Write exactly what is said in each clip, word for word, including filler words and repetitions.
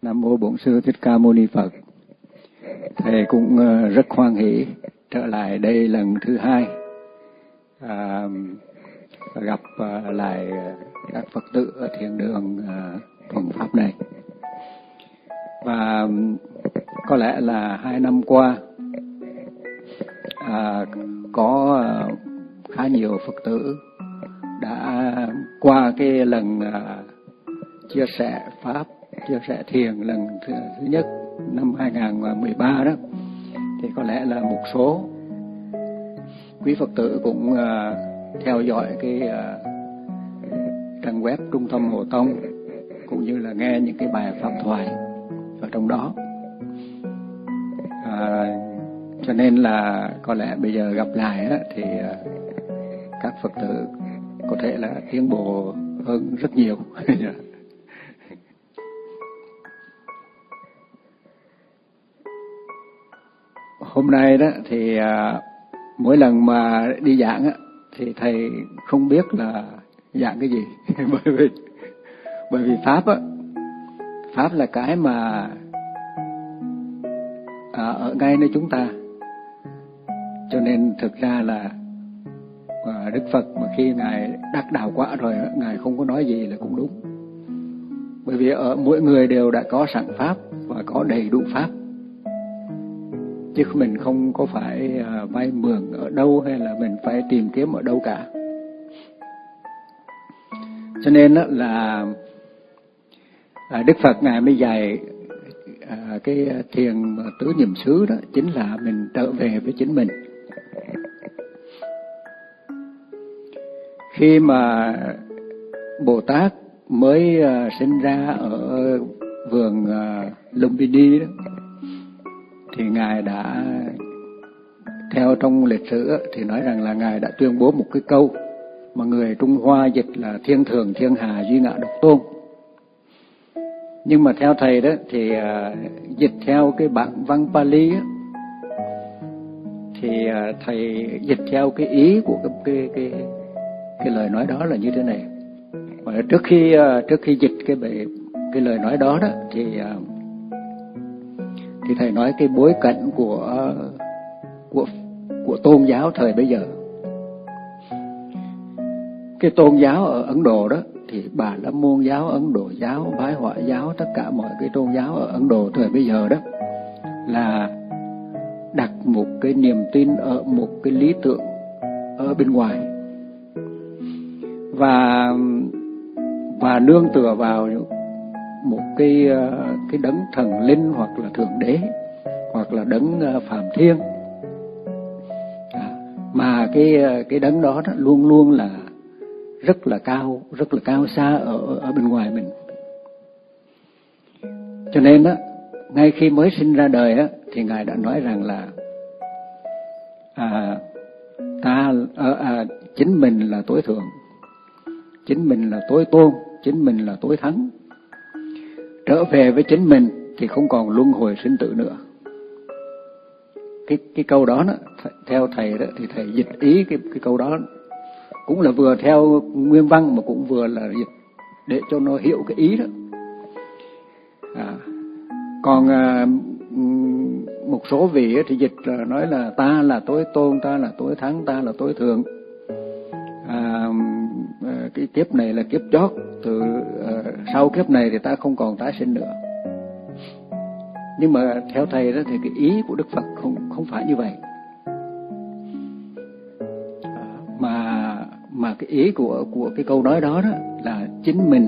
Nam mô Bổn Sư Thích Ca Mâu Ni Phật. Thầy cũng rất hoan hỷ trở lại đây lần thứ hai, à, gặp lại các Phật tử ở thiền đường thuần pháp này. Và có lẽ là hai năm qua à, có khá nhiều Phật tử đã qua cái lần à, chia sẻ pháp, chia sẻ thiền lần thứ, thứ nhất năm hai không một ba đó, thì có lẽ là một số quý Phật tử cũng uh, theo dõi cái uh, trang web Trung tâm Hộ Tông, cũng như là nghe những cái bài pháp thoại ở trong đó. À, cho nên là có lẽ bây giờ gặp lại á, thì uh, các Phật tử có thể là tiến bộ hơn rất nhiều. Hôm nay đó thì à, mỗi lần mà đi giảng á, thì thầy không biết là giảng cái gì. bởi vì bởi vì pháp á, pháp là cái mà à, ở ngay nơi chúng ta. Cho nên thực ra là à, Đức Phật mà khi ngài đắc đạo quả rồi, ngài không có nói gì là cũng đúng. Bởi vì ở mỗi người đều đã có sẵn pháp và có đầy đủ pháp, chứ mình không có phải uh, vay mượn ở đâu hay là mình phải tìm kiếm ở đâu cả. Cho nên đó là uh, Đức Phật ngài mới dạy uh, cái thiền tứ niệm xứ đó chính là mình trở về với chính mình. Khi mà Bồ Tát mới uh, sinh ra ở vườn uh, Lumbini đó, thì ngài đã theo trong lịch sử thì nói rằng là ngài đã tuyên bố một cái câu mà người Trung Hoa dịch là thiên thường thiên hà duy ngã độc tôn. Nhưng mà theo thầy đó thì uh, dịch theo cái bản văn Pali á, thì uh, thầy dịch theo cái ý của cái cái cái, cái lời nói đó là như thế này. Và trước khi uh, trước khi dịch cái bài, cái lời nói đó đó thì uh, thì thầy nói cái bối cảnh của của của tôn giáo thời bấy giờ. Cái tôn giáo ở Ấn Độ đó thì Bà La Môn giáo, Ấn Độ giáo, Bái Họa giáo, tất cả mọi cái tôn giáo ở Ấn Độ thời bấy giờ đó là đặt một cái niềm tin ở một cái lý tưởng ở bên ngoài, và và nương tựa vào một cái cái đấng thần linh hoặc là thượng đế hoặc là đấng Phạm Thiên, à, mà cái cái đấng đó, đó luôn luôn là rất là cao, rất là cao xa ở ở bên ngoài mình. Cho nên đó, ngay khi mới sinh ra đời á, thì ngài đã nói rằng là à, ta à, à, chính mình là tối thượng, chính mình là tối tôn, chính mình là tối thắng. Trở về với chính mình thì không còn luân hồi sinh tử nữa. Cái cái câu đó, đó theo thầy đó thì thầy dịch ý cái cái câu đó cũng là vừa theo nguyên văn mà cũng vừa là dịch để cho nó hiểu cái ý đó. À, còn à, một số vị thì dịch nói là ta là tối tôn, ta là tối thắng, ta là tối thượng. À, cái kiếp này là kiếp chót, từ uh, sau kiếp này thì ta không còn tái sinh nữa. Nhưng mà theo thầy đó thì cái ý của Đức Phật không không phải như vậy, à, mà mà cái ý của của cái câu nói đó đó là chính mình,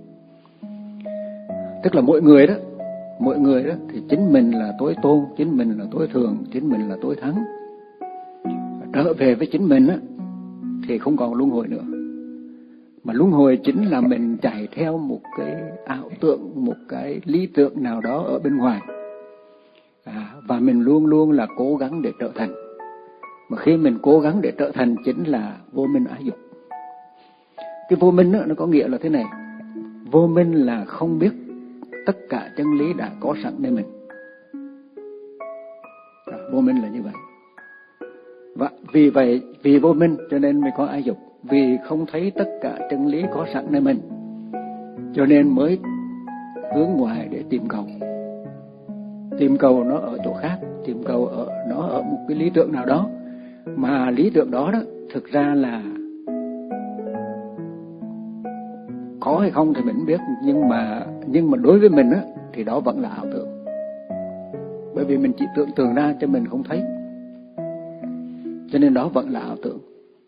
tức là mỗi người đó, mỗi người đó thì chính mình là tối tôn, chính mình là tối thượng, chính mình là tối thắng. Trở về với chính mình á thì không còn luân hồi nữa. Mà luân hồi chính là mình chạy theo một cái ảo tượng, một cái lý tưởng nào đó ở bên ngoài, à, và mình luôn luôn là cố gắng để trở thành. Mà khi mình cố gắng để trở thành chính là vô minh ái dục. Cái vô minh đó, nó có nghĩa là thế này: vô minh là không biết tất cả chân lý đã có sẵn nơi mình. À, vô minh là như vậy. Và vì vậy, vì vô minh cho nên mới có ái dục. Vì không thấy tất cả chân lý có sẵn nơi mình, cho nên mới hướng ngoài để tìm cầu. Tìm cầu nó ở chỗ khác, tìm cầu ở nó ở một cái lý tưởng nào đó, mà lý tưởng đó đó thực ra là có hay không thì mình không biết, nhưng mà nhưng mà đối với mình á thì đó vẫn là ảo tưởng, bởi vì mình chỉ tưởng tượng ra cho mình không thấy, cho nên đó vẫn là ảo tưởng.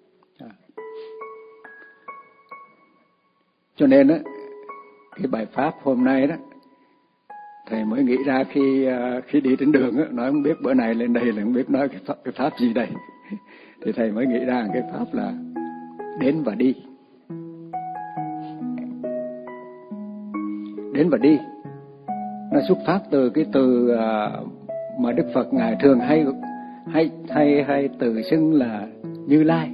Cho nên á cái bài pháp hôm nay đó thầy mới nghĩ ra khi khi đi trên đường á, nói không biết bữa này lên đây là không biết nói cái pháp, cái pháp gì đây. Thì thầy mới nghĩ ra cái pháp là đến và đi. Đến và đi nó xuất phát từ cái từ mà Đức Phật ngài thường hay hay hay hay từ xưng là Như Lai.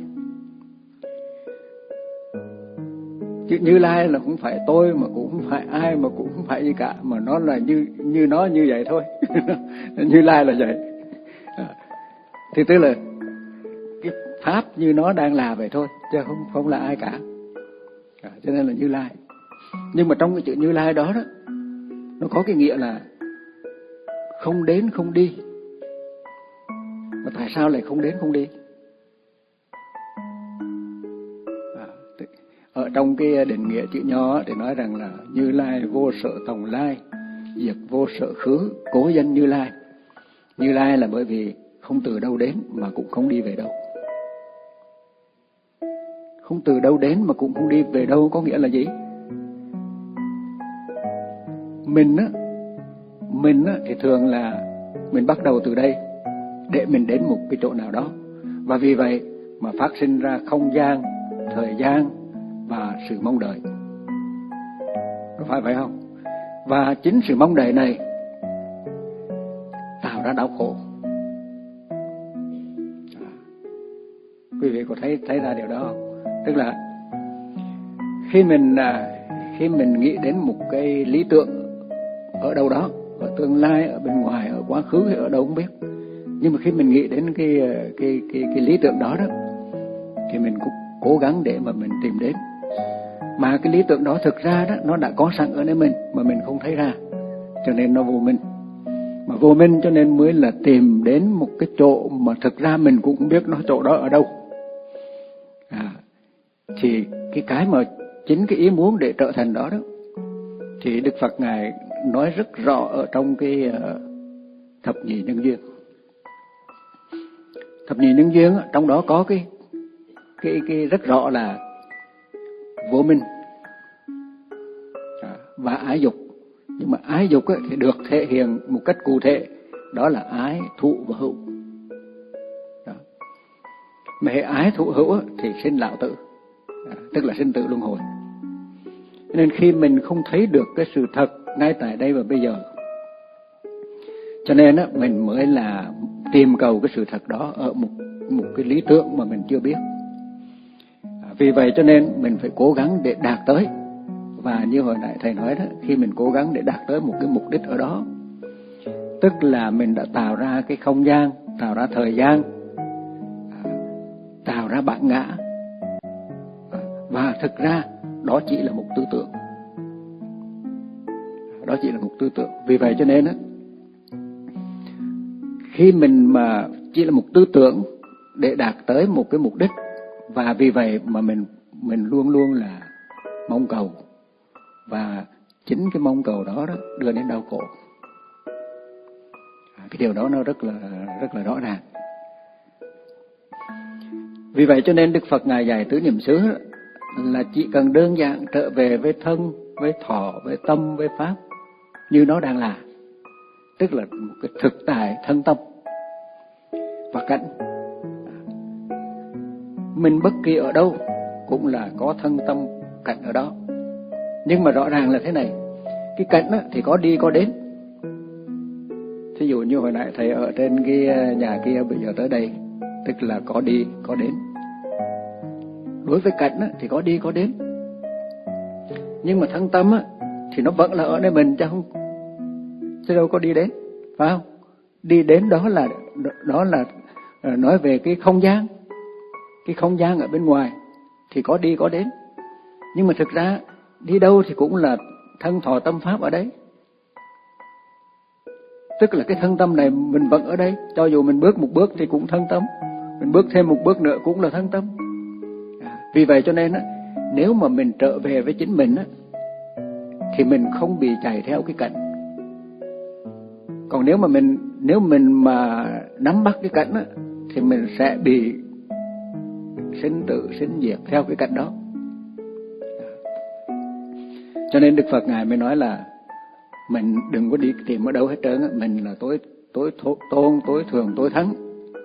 Chứ Như Lai là không phải tôi, mà cũng không phải ai, mà cũng không phải gì cả, mà nó là như như nó như vậy thôi. Như Lai là vậy. Thì tức là cái pháp như nó đang là vậy thôi, chứ không không là ai cả. Cho nên là Như Lai. Nhưng mà trong cái chữ Như Lai đó đó, nó có cái nghĩa là không đến không đi. Mà tại sao lại không đến không đi? Ở trong cái định nghĩa chữ Nho thì nói rằng là Như Lai vô sở tòng lai, diệt vô sở khứ, cố danh Như Lai. Như Lai là bởi vì không từ đâu đến mà cũng không đi về đâu. Không từ đâu đến mà cũng không đi về đâu có nghĩa là gì? Mình á, mình á thì thường là mình bắt đầu từ đây để mình đến một cái chỗ nào đó. Và vì vậy mà phát sinh ra không gian, thời gian và sự mong đợi. Có phải vậy không? Và chính sự mong đợi này tạo ra đau khổ. À, quý vị có thấy thấy ra điều đó không? Tức là khi mình khi mình nghĩ đến một cái lý tưởng ở đâu đó, ở tương lai, ở bên ngoài, ở quá khứ hay ở đâu không biết, nhưng mà khi mình nghĩ đến cái cái cái cái lý tưởng đó đó, thì mình cũng cố gắng để mà mình tìm đến. Mà cái lý tưởng đó thực ra đó nó đã có sẵn ở nơi mình mà mình không thấy ra, cho nên nó vô minh. Mà vô minh cho nên mới là tìm đến một cái chỗ mà thực ra mình cũng không biết nó chỗ đó ở đâu. À, thì cái cái mà chính cái ý muốn để trở thành đó đó, thì Đức Phật ngài nói rất rõ ở trong cái uh, thập nhị nhân duyên. Thập nhị nhân duyên trong đó có cái cái cái rất rõ là vô minh à, và ái dục. Nhưng mà ái dục ấy, thì được thể hiện một cách cụ thể, đó là ái thụ và hữu. Đó. Mà hệ ái thụ hữu ấy, thì sinh lão tử, à, tức là sinh tử luân hồi. Nên khi mình không thấy được cái sự thật ngay tại đây và bây giờ, cho nên á, mình mới là tìm cầu cái sự thật đó ở một một cái lý tưởng mà mình chưa biết. À, vì vậy cho nên mình phải cố gắng để đạt tới. Và như hồi nãy thầy nói đó, khi mình cố gắng để đạt tới một cái mục đích ở đó, tức là mình đã tạo ra cái không gian, tạo ra thời gian, tạo ra bản ngã, và thực ra đó chỉ là một tư tưởng. Đó chỉ là một tư tưởng. Vì vậy cho nên á, khi mình mà chỉ là một tư tưởng để đạt tới một cái mục đích, và vì vậy mà mình mình luôn luôn là mong cầu, và chính cái mong cầu đó, đó đưa đến đau khổ. À, cái điều đó nó rất là rất là rõ ràng. Vì vậy cho nên Đức Phật ngài dạy tứ niệm xứ là chỉ cần đơn giản trở về với thân, với thọ, với tâm, với pháp như nó đang là, tức là một cái thực tại thân tâm và cảnh. Mình bất kỳ ở đâu cũng là có thân tâm cảnh ở đó. Nhưng mà rõ ràng là thế này, cái cảnh á, thì có đi có đến. Thí dụ như hồi nãy thầy ở trên cái nhà kia, bây giờ tới đây, tức là có đi có đến. Đối với cảnh á, thì có đi có đến. Nhưng mà thân tâm á, thì nó vẫn là ở nơi mình, chứ không, chứ đâu có đi đến, phải không? Đi đến đó là đó là nói về cái không gian. Cái không gian ở bên ngoài thì có đi có đến. Nhưng mà thực ra đi đâu thì cũng là thân thọ tâm pháp ở đấy. Tức là cái thân tâm này mình vẫn ở đây, cho dù mình bước một bước thì cũng thân tâm, mình bước thêm một bước nữa cũng là thân tâm. À, vì vậy cho nên á, nếu mà mình trở về với chính mình á, thì mình không bị chạy theo cái cảnh. Còn nếu mà mình nếu mình mà nắm bắt cái cảnh á, thì mình sẽ bị sinh tử sinh diệt theo cái cảnh đó. Cho nên Đức Phật Ngài mới nói là mình đừng có đi tìm ở đâu hết trơn á, mình là tối tối tôn, tối thường, tối thắng.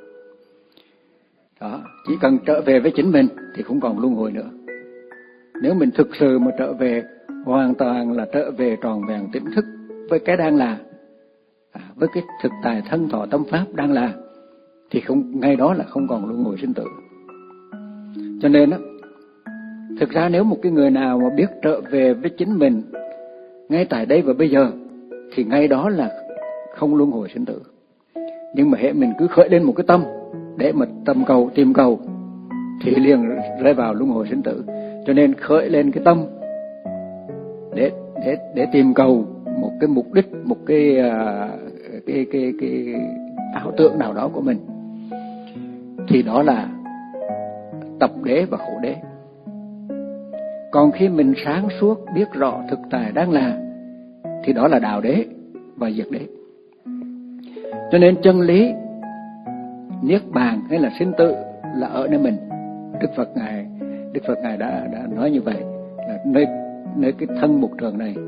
Đó, chỉ cần trở về với chính mình thì không còn luân hồi nữa. Nếu mình thực sự mà trở về hoàn toàn là trở về tròn vẹn tỉnh thức với cái đang là, à, với cái thực tài thân thọ tâm pháp đang là, thì không, ngay đó là không còn luân hồi sinh tử. Cho nên á, thực ra nếu một cái người nào mà biết trở về với chính mình ngay tại đây và bây giờ, thì ngay đó là không luân hồi sinh tử. Nhưng mà hệ mình cứ khởi lên một cái tâm để mà tầm cầu, tìm cầu, thì liền rơi vào luân hồi sinh tử. Cho nên khởi lên cái tâm để để để tìm cầu một cái mục đích, một cái cái cái cái ảo tưởng nào đó của mình, thì đó là tập đế và khổ đế. Còn khi mình sáng suốt biết rõ thực tại đang là, thì đó là đạo đế và diệt đế. Cho nên chân lý niết bàn hay là sinh tử là ở nơi mình. Đức Phật ngài Đức Phật ngài đã đã nói như vậy, là nơi nơi cái thân mục trường này,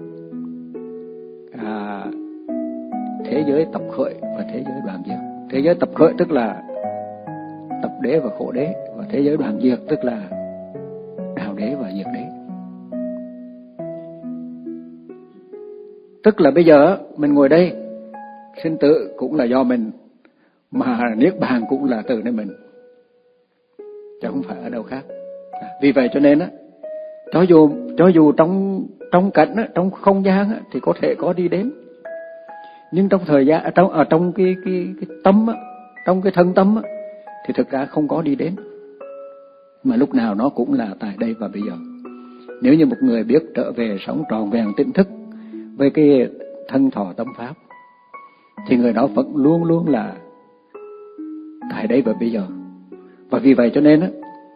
à, thế giới tập khởi và thế giới đoạn diệt. Thế giới tập khởi tức là tập đế và khổ đế, và thế giới đoạn diệt tức là đạo đế và diệt đế. Tức là bây giờ mình ngồi đây, sinh tử cũng là do mình, mà niết bàn cũng là từ nơi mình, chứ không phải ở đâu khác. À, vì vậy cho nên á, cho dù cho dù trong trong cảnh á, trong không gian á, thì có thể có đi đến, nhưng trong thời gian trong ở trong cái cái cái tâm á, trong cái thân tâm á, thì thực ra không có đi đến, mà lúc nào nó cũng là tại đây và bây giờ. Nếu như một người biết trở về sống tròn vẹn tỉnh thức với cái thân thọ tâm pháp, thì người đó vẫn luôn luôn là tại đây và bây giờ. Và vì vậy cho nên á,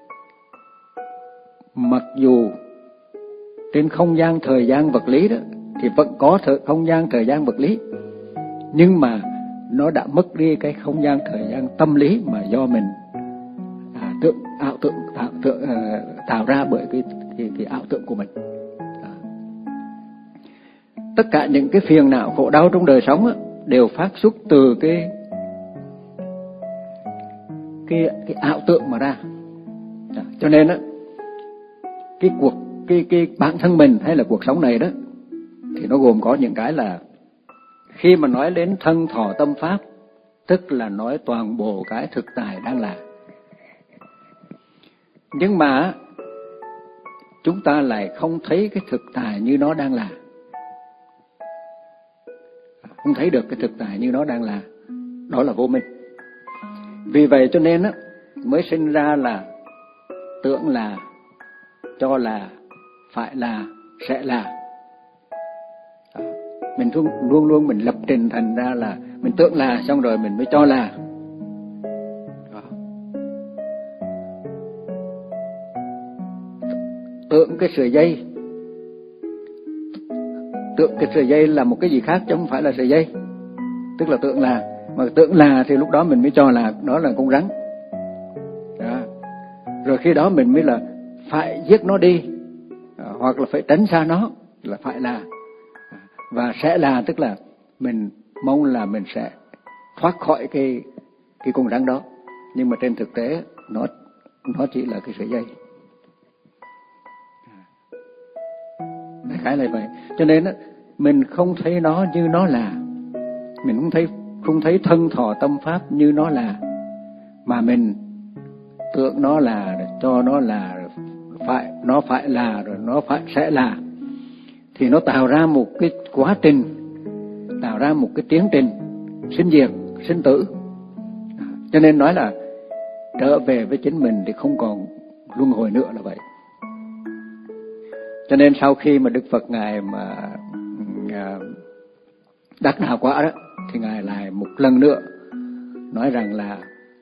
mặc dù trên không gian thời gian vật lý đó thì vẫn có thời, không gian thời gian vật lý, nhưng mà nó đã mất đi cái không gian thời gian tâm lý mà do mình à, tượng ảo tượng tạo, tượng, à, tạo ra bởi cái, cái cái ảo tượng của mình. À. Tất cả những cái phiền não khổ đau trong đời sống á, đều phát xuất từ cái cái cái ảo tượng mà ra. À, cho nên á, cái cuộc cái cái bản thân mình hay là cuộc sống này đó, thì nó gồm có những cái là, khi mà nói đến thân thọ tâm pháp, tức là nói toàn bộ cái thực tại đang là. Nhưng mà chúng ta lại không thấy cái thực tại như nó đang là, không thấy được cái thực tại như nó đang là. Đó là vô minh. Vì vậy cho nên á, mới sinh ra là tưởng là, cho là, phải là, sẽ là. Mình luôn luôn mình lập trình thành ra là mình tưởng là, xong rồi mình mới cho là. Đó. Tưởng cái sợi dây, tưởng cái sợi dây là một cái gì khác chứ không phải là sợi dây, tức là tưởng là. Mà tưởng là thì lúc đó mình mới cho là đó là con rắn. Đó. Rồi khi đó mình mới là phải giết nó đi, hoặc là phải tránh xa nó, là phải là. Và sẽ là tức là mình mong là mình sẽ thoát khỏi cái cái con rắn đó, nhưng mà trên thực tế nó nó chỉ là cái sợi dây. Đại khái là vậy. Cho nên á, mình không thấy nó như nó là, mình không thấy không thấy thân thọ tâm pháp như nó là, mà mình tưởng nó là, cho nó là, phải nó phải là, rồi nó phải sẽ là, thì nó tạo ra một cái quá trình, tạo ra một cái tiến trình sinh diệt, sinh tử. Cho nên nói là trở về với chính mình thì không còn luân hồi nữa là vậy. Cho nên sau khi mà Đức Phật Ngài mà đắc đạo quả đó, thì Ngài lại một lần nữa nói rằng là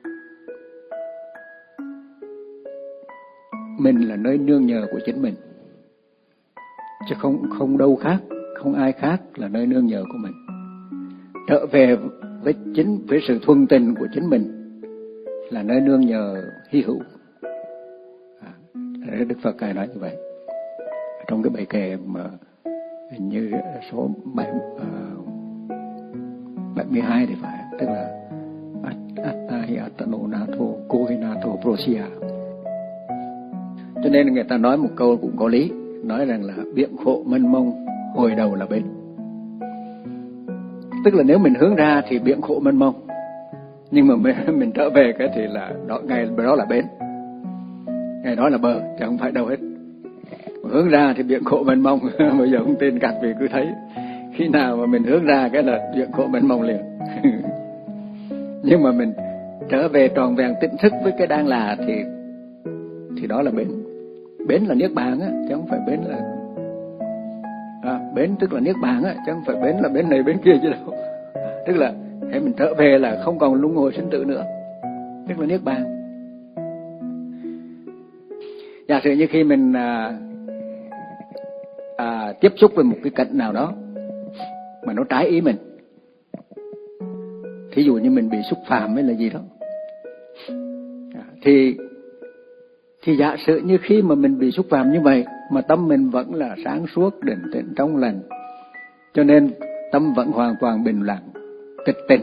mình là nơi nương nhờ của chính mình, chứ không không đâu khác, không ai khác là nơi nương nhờ của mình. Trở về với chính với sự thuần tình của chính mình là nơi nương nhờ hy hữu. À, Đức Phật Ngài nói như vậy trong cái bài kệ mà hình như số bảy bảy mươi hai thì phải, tức là atta hi attano nato kohinato prosia. Cho nên người ta nói một câu cũng có lý, nói rằng là biện khổ mênh mông hồi đầu là bến. Tức là nếu mình hướng ra thì biện khổ mênh mông, nhưng mà mình, mình trở về cái thì là đó, ngày đó là bến, ngày đó là bờ, chứ không phải đâu hết. Hướng ra thì biện khổ mênh mông. Bây giờ không tin các vị cứ thấy khi nào mà mình hướng ra cái là biện khổ mênh mông liền. Nhưng mà mình trở về tròn vẹn tỉnh thức với cái đang là thì thì đó là bến. Bến là niết bàn á, chứ không phải bến là à, bến tức là niết bàn á, chứ không phải bến là bến này bến kia chứ đâu. Tức là hãy mình trở về là không còn luân hồi sinh tử nữa, tức là niết bàn. Giả sử như khi mình à, à, tiếp xúc với một cái cảnh nào đó mà nó trái ý mình, thí dụ như mình bị xúc phạm hay là gì đó, à, thì thì giả sử như khi mà mình bị xúc phạm như vậy mà tâm mình vẫn là sáng suốt, định tĩnh, trong lành, cho nên tâm vẫn hoàn toàn bình lặng, tịch tịnh.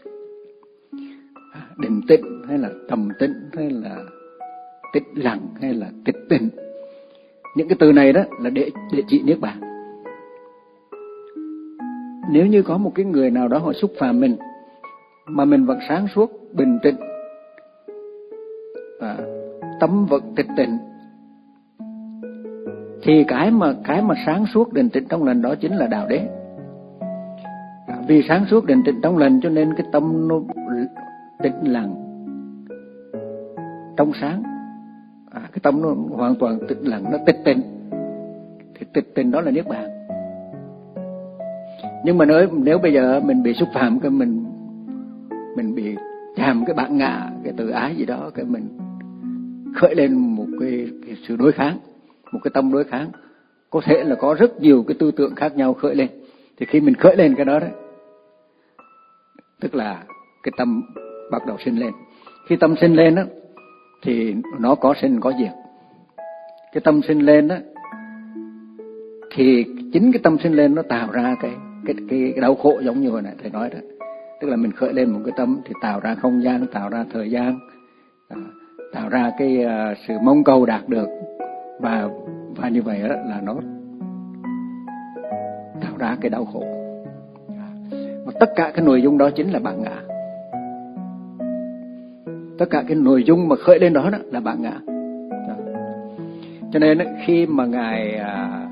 À, định tĩnh hay là trầm tĩnh hay là tĩnh lặng hay là tịch tịnh, những cái từ này đó là để để chỉ niết bàn. Nếu như có một cái người nào đó họ xúc phạm mình mà mình vẫn sáng suốt, bình tĩnh, à, tâm vẫn tịch tịnh, thì cái mà cái mà sáng suốt định tĩnh trong lành đó chính là đạo đế. À, vì sáng suốt định tĩnh trong lành cho nên cái tâm nó tĩnh lặng, trong sáng. À, cái tâm nó hoàn toàn tĩnh lặng, nó tịch tịnh, thì tịch tịnh đó là niết bàn. Nhưng mà nếu nếu bây giờ mình bị xúc phạm, cái mình mình bị chạm cái bản ngã, cái tự ái gì đó, cái mình khởi lên một cái, cái sự đối kháng, một cái tâm đối kháng, có thể là có rất nhiều cái tư tưởng khác nhau khởi lên. Thì khi mình khởi lên cái đó đấy, tức là cái tâm bắt đầu sinh lên. Khi tâm sinh lên đó, thì nó có sinh có diệt. Cái tâm sinh lên đó, thì chính cái tâm sinh lên nó tạo ra cái cái cái, cái đau khổ, giống như hồi nãy thầy nói đó. Tức là mình khởi lên một cái tâm thì tạo ra không gian, tạo ra thời gian, à, tạo ra cái uh, sự mong cầu đạt được, và và như vậy đó là nó tạo ra cái đau khổ. À, và tất cả cái nội dung đó chính là bản ngã. Tất cả cái nội dung mà khởi lên đó, đó là bản ngã. Đó. Cho nên đó, khi mà ngài uh,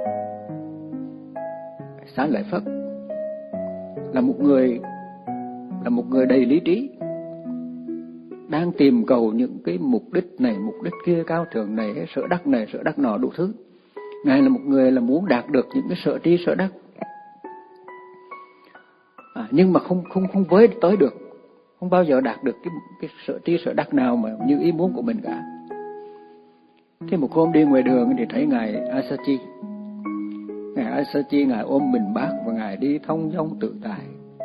Xá Lợi Phất là một người là một người đầy lý trí, đang tìm cầu những cái mục đích này, mục đích kia, cao thượng này, sở đắc này, sở đắc nọ, đủ thứ. Ngài là một người là muốn đạt được những cái sở tri, sở đắc, à, nhưng mà không không không với tới được, không bao giờ đạt được cái cái sở tri, sở đắc nào mà như ý muốn của mình cả. Thế một hôm đi ngoài đường thì thấy ngài Asachi, ngài Asachi ngài ôm bình bát và ngài đi thông dong tự tại.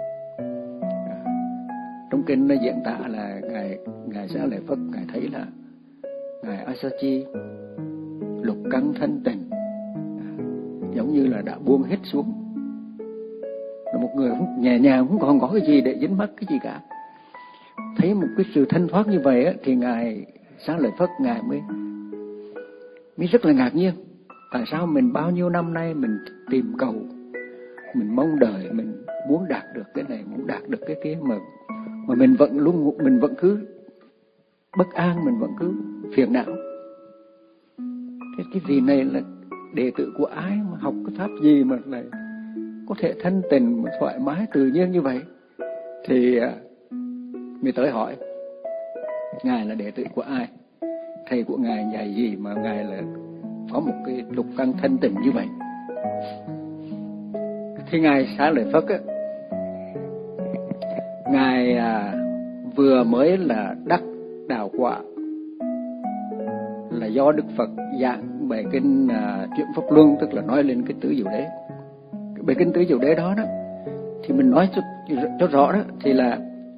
Trong kinh nó diễn tả là ngài ngài Xá Lợi Phất ngài thấy là ngài Asachi lục căn thanh tịnh, à, giống như là đã buông hết xuống, là một người nhẹ nhàng, không còn có cái gì để dính mắc cái gì cả. Thấy một cái sự thanh thoát như vậy á, thì ngài Xá Lợi Phất ngài mới mới rất là ngạc nhiên. Tại sao mình bao nhiêu năm nay mình tìm cầu, mình mong đợi, mình muốn đạt được cái này, muốn đạt được cái kia, mà mà mình vẫn luôn mình vẫn cứ bất an, mình vẫn cứ phiền não. Thế cái gì này là đệ tử của ai mà học cái pháp gì mà lại có thể thanh tịnh, thoải mái, tự nhiên như vậy? Thì mới tới hỏi ngài là đệ tử của ai, thầy của ngài dạy gì mà ngài là có một cái lục căn thanh tịnh như vậy. Thì ngài Xá Lợi Phất á, ngài à, vừa mới là đắc đạo quả, là do Đức Phật giảng bài kinh à, Chuyển Pháp Luân, tức là nói lên cái tứ diệu đế. Cái bài kinh tứ diệu đế đó đó thì mình nói cho, cho rõ đó, thì là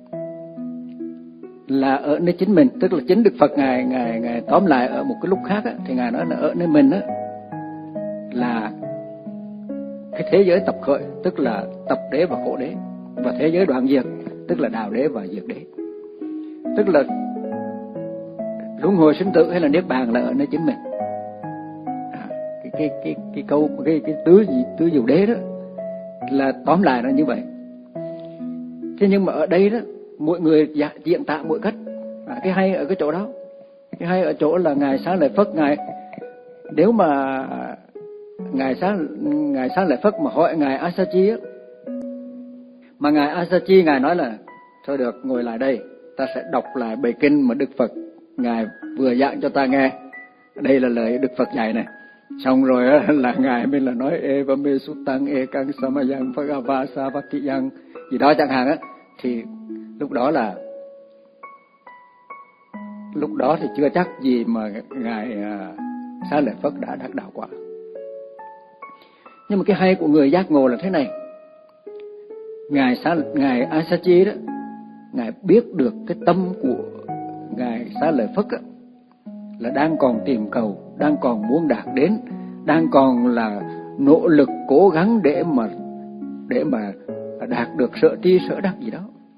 là ở nơi chính mình, tức là chính Đức Phật ngài ngài ngài tóm lại ở một cái lúc khác á, thì ngài nói là ở nơi mình á là cái thế giới tập khởi, tức là tập đế và khổ đế, và thế giới đoạn diệt, tức là đạo đế và diệt đế. Tức là luân hồi sinh tử hay là niết bàn là ở nơi chính mình. À, cái cái cái cái câu cái cái tứ gì tứ diệu đế đó là tóm lại là như vậy. Thế nhưng mà ở đây đó mỗi người diễn tả mỗi cách. À, cái hay ở cái chỗ đó, cái hay ở chỗ là ngài Xá Lợi Phất, ngài nếu mà ngài Xá ngài Xá Lợi Phất mà hỏi ngài Asachi á, mà ngài Asachi ngài nói là thôi được, ngồi lại đây, ta sẽ đọc lại bài kinh mà Đức Phật ngài vừa giảng cho ta nghe. Đây là lời Đức Phật dạy này. Xong rồi á, là ngài mới là nói eva me sutang ekang samayang phagava savakiyang gì đó chẳng hạn á, thì lúc đó là lúc đó thì chưa chắc gì mà ngài Xá Lợi Phất đã đắc đạo quả. Nhưng mà cái hay của người giác ngộ là thế này, ngài Xá ngài Asachi đó, ngài biết được cái tâm của ngài Xá Lợi Phất á, là đang còn tìm cầu, đang còn muốn đạt đến, đang còn là nỗ lực cố gắng để mà để mà đạt được sở tri sở đắc gì đó.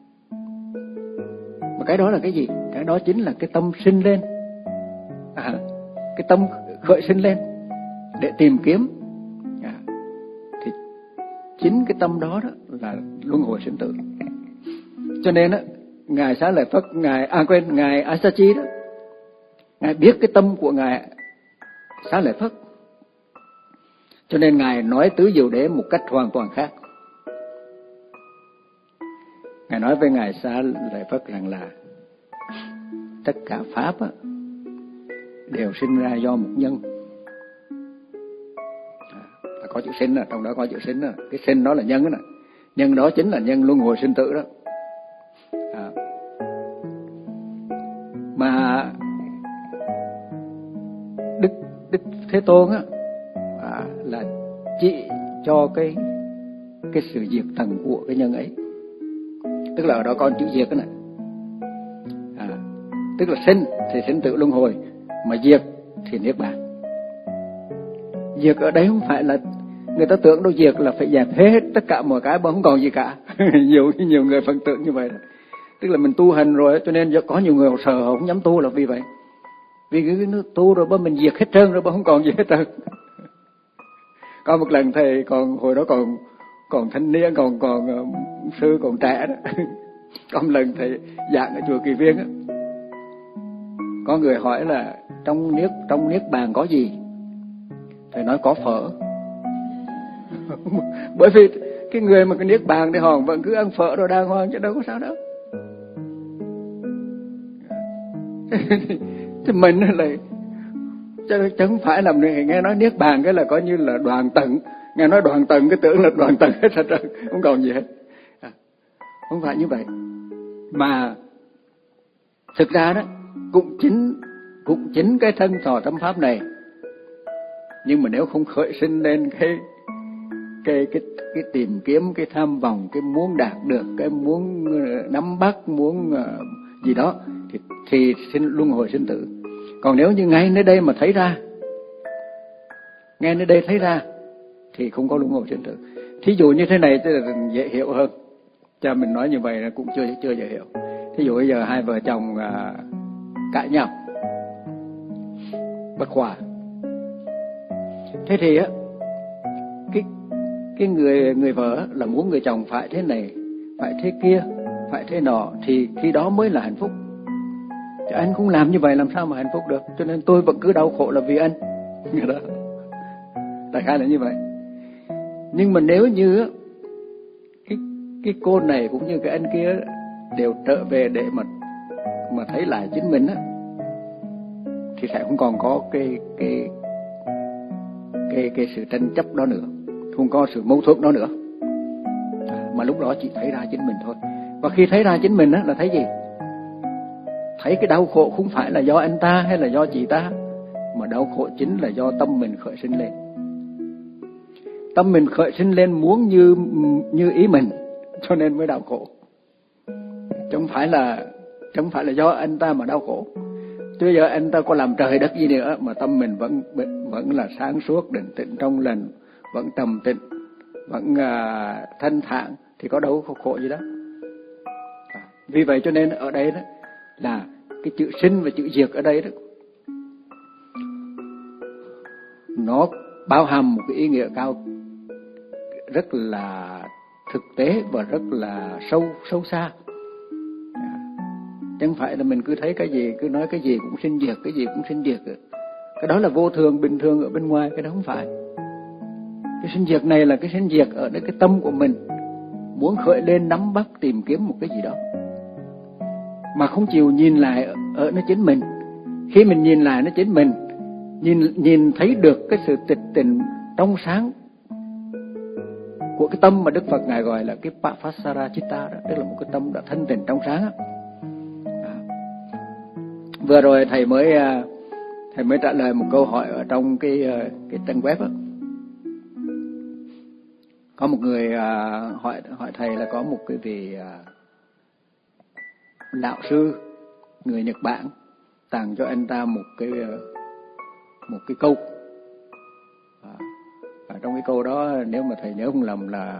Mà cái đó là cái gì? Cái đó chính là cái tâm sinh lên, à, cái tâm khởi sinh lên để tìm kiếm. À, thì chính cái tâm đó đó là luân hồi sinh tử. Cho nên á, ngài Xá Lợi Phất, ngài à quên ngài Asachi đó, ngài biết cái tâm của ngài Xá Lợi Phất, cho nên ngài nói tứ diệu đế một cách hoàn toàn khác. Ngài nói với ngài Xá Lợi Phất rằng là tất cả pháp á, đều sinh ra do một nhân. À, có chữ sinh ở trong đó, có chữ sinh đó. Cái sinh đó là nhân đó nè. Nhân đó chính là nhân luân hồi sinh tử đó. À, mà Đức Đức Thế Tôn á, à, là chỉ cho cái cái sự diệt tận của cái nhân ấy. Tức là ở đó có chữ diệt đó nè. À, tức là sinh thì sinh tử luân hồi, mà diệt thì niết bàn. Diệt ở đây không phải là người ta tưởng đâu diệt là phải dẹp hết tất cả mọi cái mà không còn gì cả. nhiều nhiều người phân tưởng như vậy đó. Tức là mình tu hành rồi, cho nên có nhiều người họ sợ họ không dám tu là vì vậy. Vì cái nước tu rồi mà mình diệt hết trơn rồi mà không còn gì hết trơn. Có một lần thầy còn hồi đó còn còn thanh niên, còn còn uh, sư còn trẻ đó. Có một lần thầy giảng ở chùa Kỳ Viên á, có người hỏi là trong niết trong niết bàn có gì? Thầy nói có phở. Bởi vì cái người mà cái niết bàn thì họ vẫn cứ ăn phở rồi đàng hoàng chứ đâu có sao đâu. Thì mình lại chứ, chứ không phải là nghe nói niết bàn cái là coi như là đoàn tận, nghe nói đoàn tận cái tưởng là đoàn tận hết trơn, không còn gì hết. À, không phải như vậy. Mà thực ra đó cũng chính cũng chính cái thân thọ tâm pháp này, nhưng mà nếu không khởi sinh lên cái cái cái cái tìm kiếm, cái tham vọng, cái muốn đạt được, cái muốn nắm bắt, muốn uh, gì đó thì thì sinh luân hồi sinh tử. Còn nếu như ngay nơi đây mà thấy ra, ngay nơi đây thấy ra thì không có luân hồi sinh tử. Thí dụ như thế này thì dễ hiểu hơn. Cha mình nói như vậy là cũng chưa chưa dễ hiểu. Thí dụ bây giờ hai vợ chồng uh, cãi nhau, bất hòa. Thế thì á, cái cái người người vợ là muốn người chồng phải thế này, phải thế kia, phải thế nọ thì khi đó mới là hạnh phúc. Chứ anh không làm như vậy làm sao mà hạnh phúc được? Cho nên tôi vẫn cứ đau khổ là vì anh. Đó. Đại khái là như vậy. Nhưng mà nếu như cái cái cô này cũng như cái anh kia đều trở về để mà mà thấy lại chính mình á, thì sẽ không còn có cái cái cái cái sự tranh chấp đó nữa, không có sự mâu thuẫn đó nữa, à, mà lúc đó chỉ thấy ra chính mình thôi. Và khi thấy ra chính mình á là thấy gì? Thấy cái đau khổ không phải là do anh ta hay là do chị ta, mà đau khổ chính là do tâm mình khởi sinh lên. Tâm mình khởi sinh lên muốn như như ý mình, cho nên mới đau khổ. Chứ không phải là chứ không phải là do anh ta mà đau khổ. Chứ giờ anh ta có làm trời đất gì nữa mà tâm mình vẫn vẫn là sáng suốt, định tĩnh trong lành, vẫn trầm tĩnh, vẫn uh, thanh thản, thì có đâu có khổ gì đó. À, vì vậy cho nên ở đây đó là cái chữ sinh và chữ diệt ở đây đó, nó bao hàm một cái ý nghĩa cao, rất là thực tế và rất là sâu sâu xa. Chứ không phải là mình cứ thấy cái gì, cứ nói cái gì cũng sinh diệt, cái gì cũng sinh diệt. Cái đó là vô thường, bình thường ở bên ngoài, cái đó không phải. Cái sinh diệt này là cái sinh diệt ở cái tâm của mình, muốn khởi lên nắm bắt tìm kiếm một cái gì đó, mà không chịu nhìn lại ở, ở nó chính mình. Khi mình nhìn lại nó chính mình, nhìn nhìn thấy được cái sự tịch tịnh trong sáng của cái tâm mà Đức Phật Ngài gọi là cái Papasara Chitta đó, tức là một cái tâm đã thanh tịnh trong sáng á. Vừa rồi thầy mới thầy mới trả lời một câu hỏi ở trong cái cái trang web á. Có một người hỏi hỏi thầy là có một cái vị đạo sư người Nhật Bản tặng cho anh ta một cái một cái câu. Ở trong cái câu đó, nếu mà thầy nhớ không lầm, là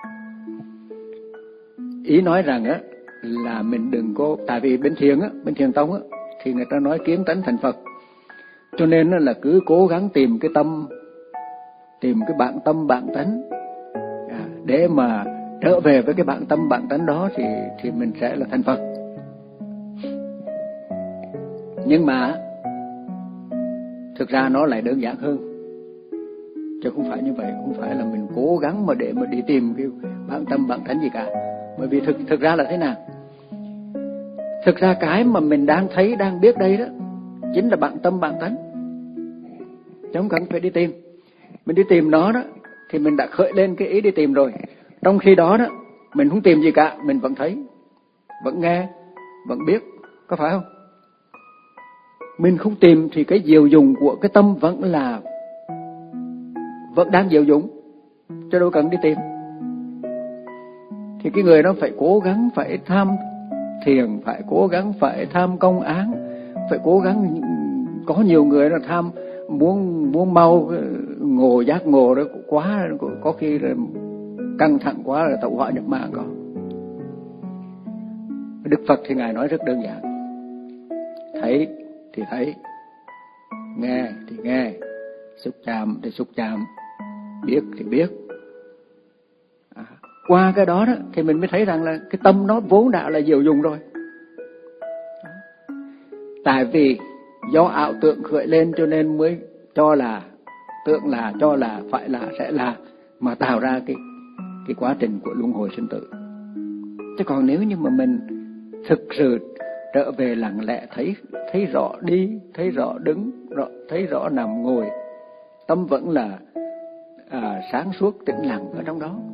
ý nói rằng á là mình đừng có, tại vì bên Thiền á, bên Thiền tông á thì người ta nói kiến tánh thành Phật, cho nên là cứ cố gắng tìm cái tâm, tìm cái bản tâm bản tánh, à, để mà trở về với cái bản tâm bản tánh đó thì thì mình sẽ là thành Phật. Nhưng mà thực ra nó lại đơn giản hơn, chứ không phải như vậy. Không phải là mình cố gắng mà để mà đi tìm cái bản tâm bản tánh gì cả. Bởi vì thực thực ra là thế nào? Thực ra cái mà mình đang thấy, đang biết đây đó chính là bản tâm bản tánh, chứ không cần phải đi tìm. Mình đi tìm nó đó thì mình đã khởi lên cái ý đi tìm rồi. Trong khi đó đó mình không tìm gì cả, mình vẫn thấy, vẫn nghe, vẫn biết, có phải không? Mình không tìm thì cái diệu dụng của cái tâm vẫn là vẫn đang diệu dụng, chứ đâu cần đi tìm. Thì cái người đó phải cố gắng, phải tham thiền, phải cố gắng, phải tham công án, phải cố gắng. Có nhiều người nó tham muốn muốn mau ngộ giác ngộ đó quá, có khi là căng thẳng quá là tẩu hỏa nhập mạng có. Đức Phật thì Ngài nói rất đơn giản: thấy thì thấy, nghe thì nghe, xúc chạm thì xúc chạm, biết thì biết. À, qua cái đó đó thì mình mới thấy rằng là cái tâm nó vốn đã là diệu dụng rồi. Tại vì do ảo tưởng khởi lên cho nên mới cho là, tưởng là, cho là, phải là, sẽ là, mà tạo ra cái cái quá trình của luân hồi sinh tử. Chứ còn nếu như mà mình thực sự trở về lặng lẽ, thấy thấy rõ đi, thấy rõ đứng, rõ, thấy rõ nằm ngồi, tâm vẫn là à, sáng suốt tĩnh lặng ở trong đó.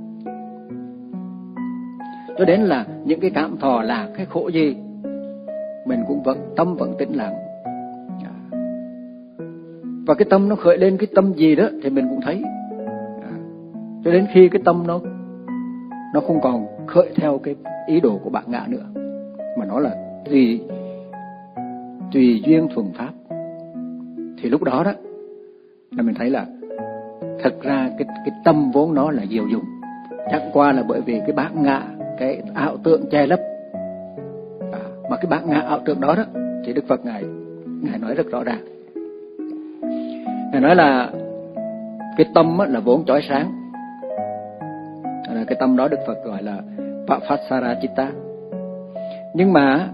Cho đến là những cái cảm thọ là cái khổ gì, mình cũng vẫn, tâm vẫn tĩnh lặng. À. Và cái tâm nó khởi lên cái tâm gì đó thì mình cũng thấy. À. Cho đến khi cái tâm nó nó không còn khởi theo cái ý đồ của bản ngã nữa, mà nó là tùy tùy duyên thuần pháp, thì lúc đó đó là mình thấy là thật ra cái cái tâm vốn nó là diệu dụng, chẳng qua là bởi vì cái bản ngã, cái ảo tưởng che lấp. À, mà cái bản ngã ảo tưởng đó đó thì Đức Phật ngài ngài nói rất rõ ràng. Ngài nói là cái tâm là vốn chói sáng. À, cái tâm đó Đức Phật gọi là Papasara Chitta. Nhưng mà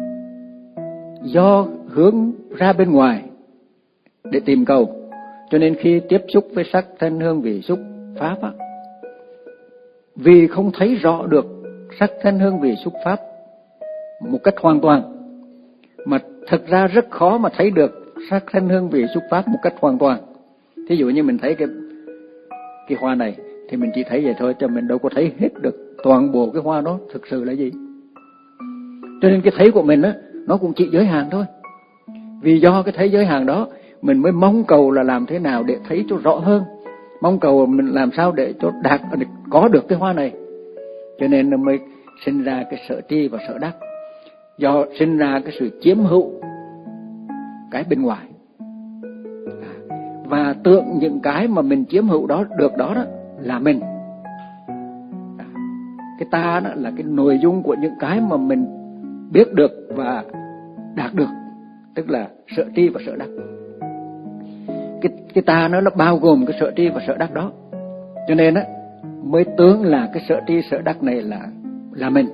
do hướng ra bên ngoài để tìm cầu, cho nên khi tiếp xúc với sắc thanh hương vị xúc pháp á, vì không thấy rõ được sắc thanh hương vị xúc pháp một cách hoàn toàn, mà thật ra rất khó mà thấy được sắc thanh hương vị xúc pháp một cách hoàn toàn, thì Thí dụ như mình thấy cái cái hoa này thì mình chỉ thấy vậy thôi, cho mình đâu có thấy hết được toàn bộ cái hoa đó thực sự là gì. Cho nên cái thấy của mình á, nó cũng chỉ giới hạn thôi. Vì do cái thấy giới hạn đó, mình mới mong cầu là làm thế nào để thấy cho rõ hơn, mong cầu mình làm sao để cho đạt có được cái hoa này. Cho nên nó mới sinh ra cái sở tri và sở đắc, do sinh ra cái sự chiếm hữu cái bên ngoài, à, và tượng những cái mà mình chiếm hữu đó được đó đó là mình. À, cái ta đó là cái nội dung của những cái mà mình biết được và đạt được, tức là sở tri và sở đắc. Cái cái ta nó nó bao gồm cái sở tri và sở đắc đó, cho nên á mới tướng là cái sở tri sở đắc này là là mình.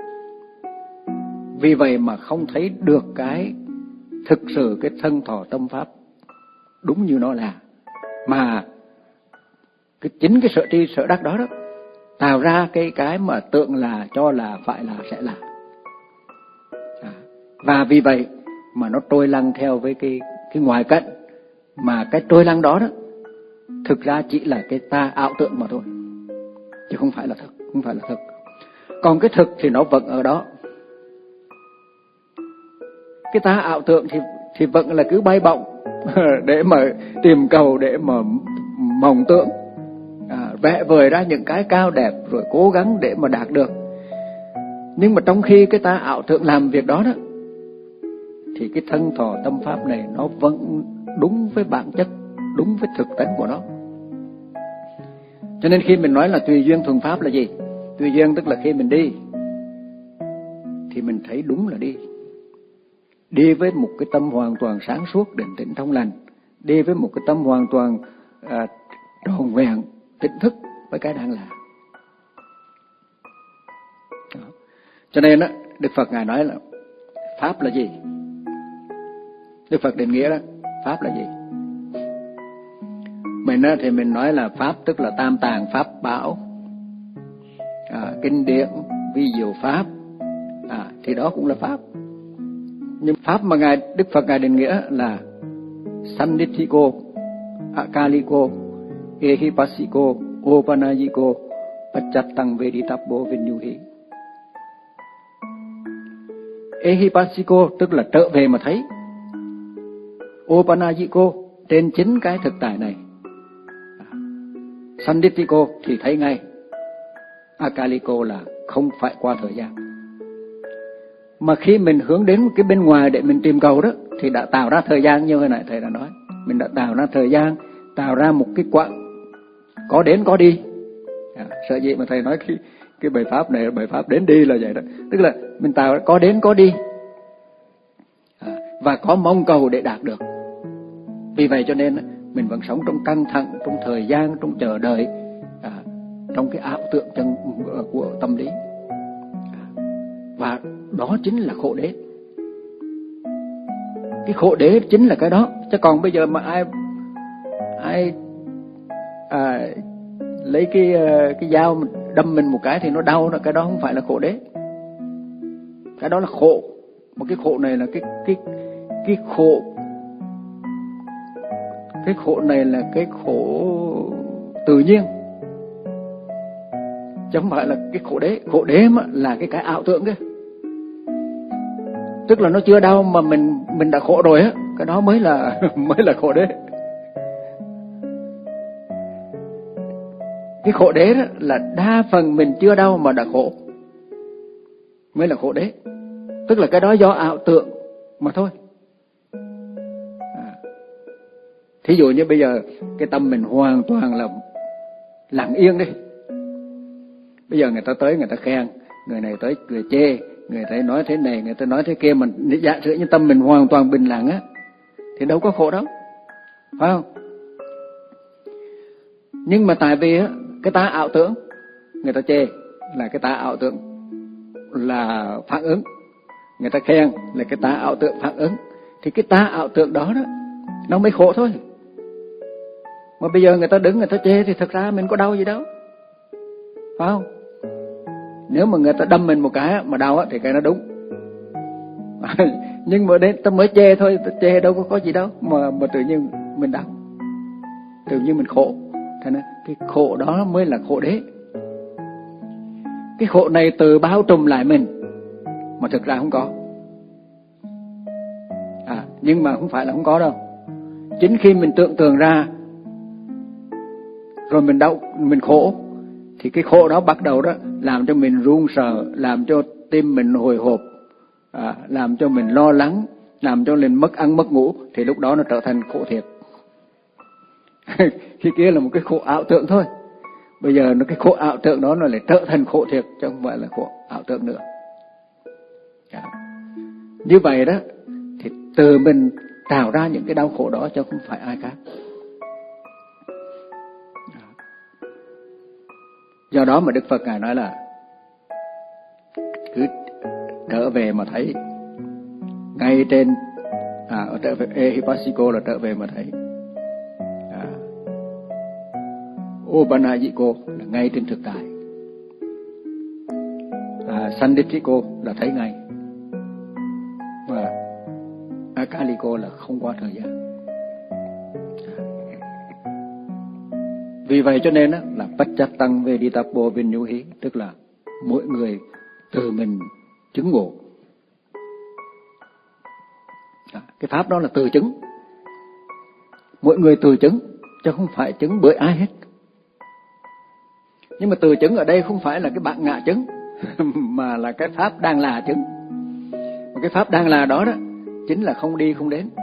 Vì vậy mà không thấy được cái thực sự cái thân thọ tâm pháp đúng như nó là, mà cái chính cái sở tri sở đắc đó đó tạo ra cái cái mà tượng là, cho là, phải là, sẽ là. À, và vì vậy mà nó trôi lăn theo với cái cái ngoài cận, mà cái trôi lăn đó đó thực ra chỉ là cái ta ảo tượng mà thôi, chứ không phải là thực, không phải là thực. Còn cái thực thì nó vẫn ở đó. Cái ta ảo tượng thì thì vẫn là cứ bay bổng để mà tìm cầu, để mà mộng tưởng, à, vẽ vời ra những cái cao đẹp rồi cố gắng để mà đạt được. Nhưng mà trong khi cái ta ảo tượng làm việc đó đó, thì cái thân thọ tâm pháp này nó vẫn đúng với bản chất, đúng với thực tánh của nó. Cho nên khi mình nói là tùy duyên thuần pháp là gì? Tùy duyên tức là khi mình đi thì mình thấy đúng là đi. Đi với một cái tâm hoàn toàn sáng suốt, định tĩnh trong lành. Đi với một cái tâm hoàn toàn à, tròn vẹn, tỉnh thức với cái đang là. Đó. Cho nên á, Đức Phật Ngài nói là pháp là gì? Đức Phật định nghĩa đó, pháp là gì? Mình á, thì mình nói là pháp tức là tam tạng pháp bảo, à, kinh điển, vi diệu pháp, à, thì đó cũng là pháp. Nhưng pháp mà ngài Đức Phật Ngài định nghĩa là Sannitthiko, Akaliko, Ehipassiko, Opanajiko, Pachattang Vedittabbo Vinyuhi. Ehipassiko tức là trở về mà thấy. Opanajiko trên chính cái thực tại này. Sannitthiko thì thấy ngay. Akaliko là không phải qua thời gian. Mà khi mình hướng đến cái bên ngoài để mình tìm cầu đó, thì đã tạo ra thời gian như hồi nãy thầy đã nói. Mình đã tạo ra thời gian, tạo ra một cái quãng có đến có đi. À, sợ gì mà thầy nói cái, cái bài pháp này, bài pháp đến đi là vậy đó. Tức là mình tạo ra có đến có đi, à, và có mong cầu để đạt được. Vì vậy cho nên mình vẫn sống trong căng thẳng, trong thời gian, trong chờ đợi, à, trong cái ảo tượng chân của tâm lý. À, và đó chính là khổ đế. Cái khổ đế chính là cái đó. Chứ còn bây giờ mà ai ai à, lấy cái cái dao đâm mình một cái thì nó đau, cái đó không phải là khổ đế. Cái đó là khổ. Mà cái khổ này là cái cái cái khổ cái khổ này là cái khổ tự nhiên, chứ không phải là cái khổ đế. Khổ đế mà là cái cái ảo tưởng kia. Tức là nó chưa đau mà mình mình đã khổ rồi á, cái đó mới là mới là khổ đế. Cái khổ đế đó là đa phần mình chưa đau mà đã khổ, mới là khổ đế. Tức là cái đó do ảo tưởng mà thôi. À. Thí dụ như bây giờ cái tâm mình hoàn toàn là lặng yên đi. Bây giờ người ta tới người ta khen, người này tới người chê, người ta nói thế này, người ta nói thế kia, mình giả sử như tâm mình hoàn toàn bình lặng á, thì đâu có khổ đâu, phải không? Nhưng mà tại vì á, cái ta ảo tưởng, người ta chê là cái ta ảo tưởng là phản ứng, người ta khen là cái ta ảo tưởng phản ứng, thì cái ta ảo tưởng đó đó nó mới khổ thôi. Mà bây giờ người ta đứng người ta chê thì thật ra mình có đau gì đâu, phải không? Nếu mà người ta đâm mình một cái mà đau thì cái nó đúng. Nhưng mà đến ta mới chê thôi, ta chê đâu có có gì đâu mà mà tự nhiên mình đau. tự nhiên mình khổ. Thế nên cái khổ đó mới là khổ đế. Cái khổ này từ bao trùm lại mình mà thực ra không có. À, nhưng mà không phải là không có đâu. Chính khi mình tưởng tượng ra rồi mình đau, mình khổ, thì cái khổ đó bắt đầu đó làm cho mình run sợ, làm cho tim mình hồi hộp, à, làm cho mình lo lắng, làm cho mình mất ăn mất ngủ, thì lúc đó nó trở thành khổ thiệt. Khi kia là một cái khổ ảo tưởng thôi. Bây giờ nó cái khổ ảo tưởng đó nó lại trở thành khổ thiệt, chứ không phải là khổ ảo tưởng nữa. À, như vậy đó thì từ mình tạo ra những cái đau khổ đó, chứ không phải ai khác. Do đó mà Đức Phật Ngài nói là cứ trở về mà thấy. Ngay trên à, trở về Ehipassiko là trở về mà thấy. à, Obanayiko là ngay trên thực tại. à, Sanditthiko là thấy ngay. Và Akaliko là không qua thời gian. Vì vậy cho nên là Paccatthang Veditappo Vinyuhi, tức là mỗi người từ mình chứng ngộ. À, cái pháp đó là từ chứng. Mỗi người từ chứng, chứ không phải chứng bởi ai hết. Nhưng mà từ chứng ở đây không phải là cái bạn ngạ chứng, mà là cái pháp đang là chứng. Và cái pháp đang là đó đó chính là không đi không đến.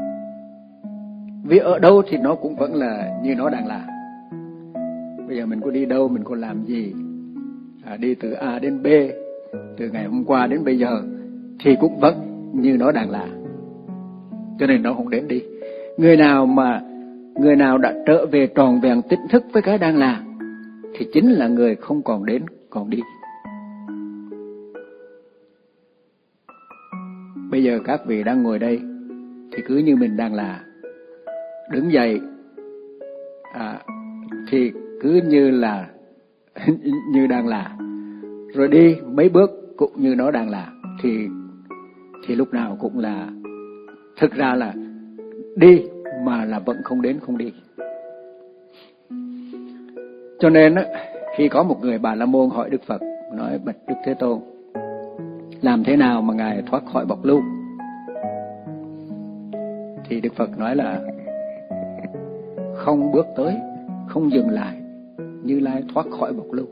Vì ở đâu thì nó cũng vẫn là như nó đang là. Bây giờ mình có đi đâu, mình có làm gì, à, đi từ A đến B, từ ngày hôm qua đến bây giờ, thì cũng vẫn như nó đang là. Cho nên nó không đến đi. Người nào mà người nào đã trở về tròn vẹn tỉnh thức với cái đang là, thì chính là người không còn đến, còn đi. Bây giờ các vị đang ngồi đây, thì cứ như mình đang là. Đứng dậy, à, thì cứ như là như đang là. Rồi đi mấy bước cũng như nó đang là. Thì thì lúc nào cũng là, thực ra là đi mà là vẫn không đến không đi. Cho nên á, khi có một người Bà La Môn hỏi Đức Phật, nói: bạch Đức Thế Tôn, làm thế nào mà Ngài thoát khỏi bọc lưu? Thì Đức Phật nói là không bước tới, không dừng lại, Như Lai thoát khỏi bọc lưu.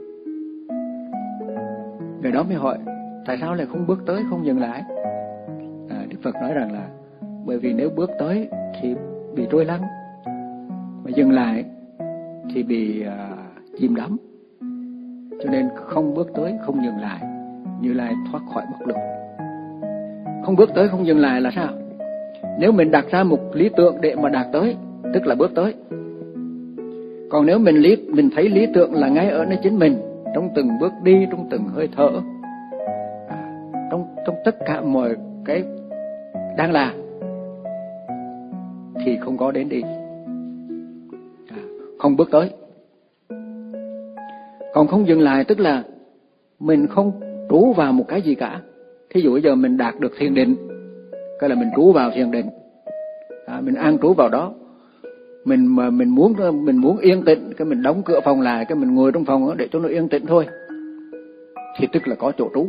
Người đó mới hỏi: tại sao lại không bước tới, không dừng lại? À, Đức Phật nói rằng là bởi vì nếu bước tới thì bị trôi lăn, mà dừng lại thì bị à, chìm đắm. Cho nên không bước tới, không dừng lại, Như Lai thoát khỏi bọc lưu. Không bước tới, không dừng lại là sao? Nếu mình đặt ra một lý tưởng để mà đạt tới, tức là bước tới. Còn nếu mình lý mình thấy lý tưởng là ngay ở nơi chính mình, trong từng bước đi, trong từng hơi thở, à, trong trong tất cả mọi cái đang là, thì không có đến đi, à, không bước tới. Còn không dừng lại tức là mình không trú vào một cái gì cả. Thí dụ bây giờ mình đạt được thiền định, cái là mình trú vào thiền định, à, mình an trú vào đó. Mình mà mình muốn mình muốn yên tĩnh, cái mình đóng cửa phòng lại, cái mình ngồi trong phòng đó để cho nó yên tĩnh thôi, thì tức là có chỗ trú.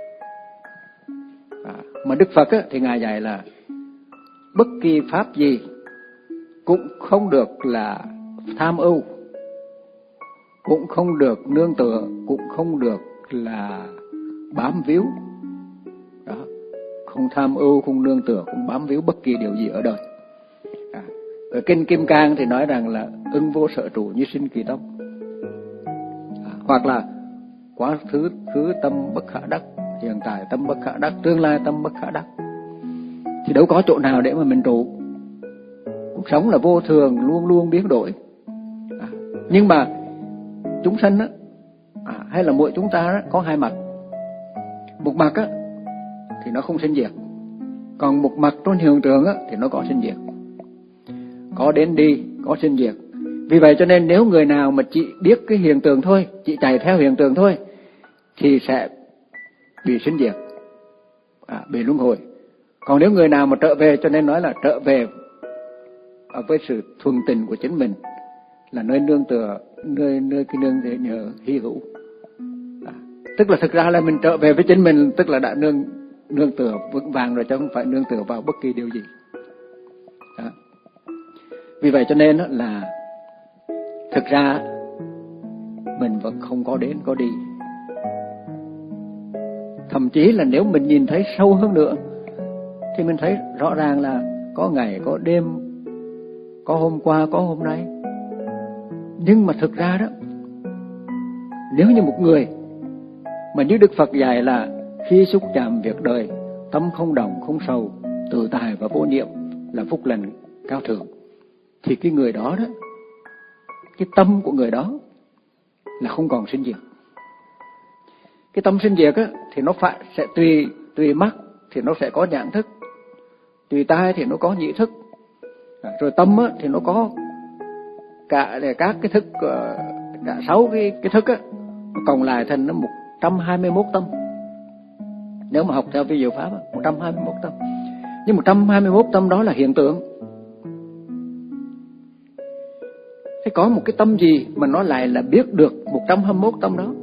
À, mà Đức Phật á, thì Ngài dạy là bất kỳ pháp gì cũng không được là tham ưu, cũng không được nương tựa, cũng không được là bám víu. Đó, không tham ưu, không nương tựa, không bám víu bất kỳ điều gì ở đời. À, ở Kinh Kim Cang thì nói rằng là ưng vô sở trụ như sinh kỳ tâm. À, hoặc là quá khứ khứ tâm bất khả đắc, hiện tại tâm bất khả đắc, tương lai tâm bất khả đắc. Thì đâu có chỗ nào để mà mình trụ. Cuộc sống là vô thường, luôn luôn biến đổi. À, nhưng mà chúng sanh á, à, hay là mỗi chúng ta á, có hai mặt. Một mặt á thì nó không sinh diệt, còn một mặt trong hiện tượng á thì nó có sinh diệt, có đến đi, có sinh diệt. Vì vậy cho nên nếu người nào mà chỉ biết cái hiện tượng thôi, chỉ chạy theo hiện tượng thôi, thì sẽ bị sinh diệt, à, bị luân hồi. Còn nếu người nào mà trở về, cho nên nói là trở về với sự thuần tình của chính mình, là nơi nương tựa, nơi nơi cái nương để nhờ hy hữu. À, tức là thực ra là mình trở về với chính mình, tức là đã nương nương tựa vững vàng rồi, chứ không phải nương tựa vào bất kỳ điều gì. Đó. Vì vậy cho nên là thực ra mình vẫn không có đến có đi. Thậm chí là nếu mình nhìn thấy sâu hơn nữa thì mình thấy rõ ràng là có ngày, có đêm, có hôm qua, có hôm nay. Nhưng mà thực ra đó, nếu như một người mà như Đức Phật dạy là khi xúc chạm việc đời, tâm không động, không sầu, tự tại và vô niệm là phúc lành cao thượng, thì cái người đó đó, cái tâm của người đó là không còn sinh diệt. Cái tâm sinh diệt á, thì nó phải sẽ tùy tùy mắt thì nó sẽ có nhãn thức, tùy tai thì nó có nhĩ thức, rồi tâm á, thì nó có cả các cái thức, cả sáu cái cái thức á, cộng lại thành nó một trăm hai mươi mốt tâm. Nếu mà học theo vi diệu pháp á, một trăm hai mươi mốt tâm. Nhưng một trăm hai mươi mốt tâm đó là hiện tượng. Thế có một cái tâm gì mà nó lại là biết được một trăm hai mươi mốt tâm đó,